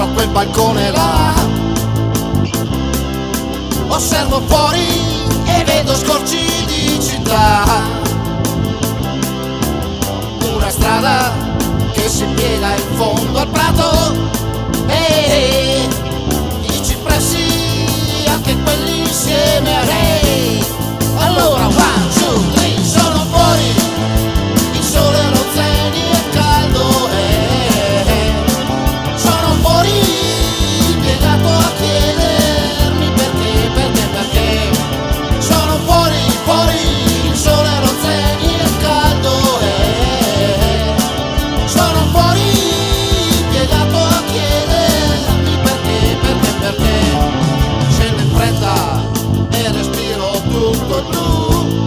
quel balcone là. Osservo fuori e vedo scorci di città, una strada che si piega in fondo al prato e i cipressi, anche quelli insieme a lei. Allora, one, two, three, sono fuori, il sole lo zeni è caldo e sono fuori, piegato a chiedermi perché sono fuori, il sole lo zeni è caldo e sono fuori, piegato a chiedermi perché scendo in fretta e respiro tutto blu.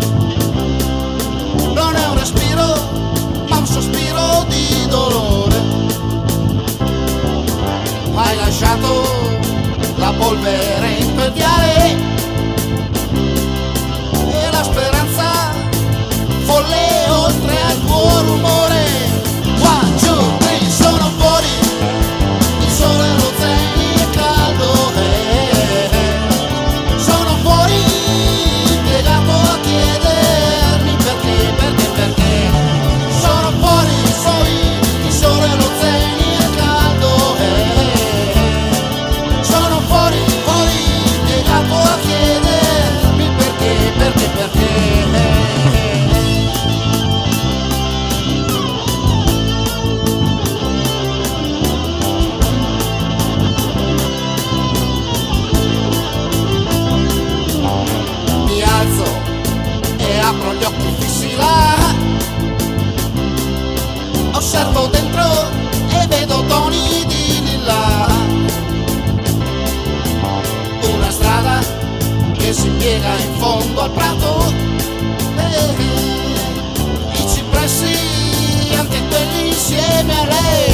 Non è un respiro, ma un sospiro di dolore. Hai lasciato la polvere in quel viale e la speranza folle oltre al tuo rumore. One, two, three, sono fuori, il sole lo zeni è caldo e sono fuori, piegato a chiedermi perché sono fuori, il sole lo zeni è caldo e sono fuori, piegato a chiedermi perché mi alzo e apro gli occhi fissi là, osservo dentro e vedo toni di lilla, una strada che si piega in fondo al prato e i cipressi, anche quelli insieme a lei.